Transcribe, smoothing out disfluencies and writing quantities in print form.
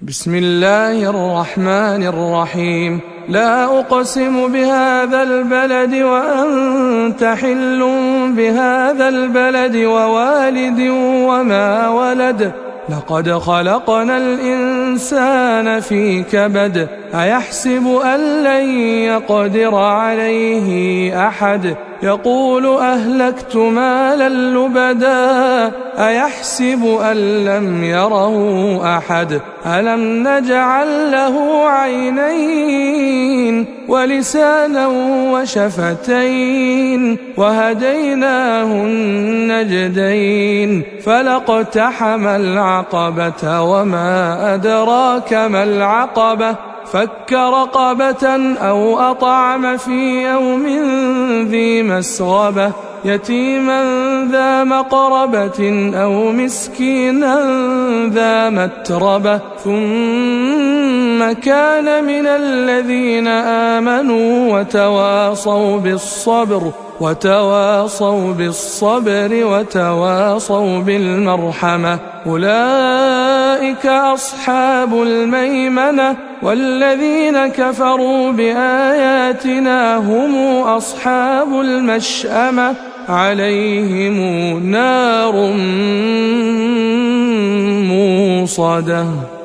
بسم الله الرحمن الرحيم. لا أقسم بهذا البلد وأنت حل بهذا البلد ووالد وما ولد. لقد خلقنا الإنسان في كبد. أيحسب أن لن يقدر عليه أحد. يقول أهلكت مالا لبدا. أيحسب أن لم يره أحد. ألم نجعل له عينين ولسانا وشفتين وهديناه النجدين. فلاقتحم العقبة وما أدراك ما العقبة. فك رقبة أو أطعم في يوم ذي مسغبة. يتيما ذا مقربة أو مسكينا ذا متربة. ثم كان من الذين آمنوا وتواصوا بالصبر وتواصوا بالمرحمة. أولئك أصحاب الميمنة. والذين كفروا بآياتنا هم أصحاب المشأمة. عليهم نار موصدة.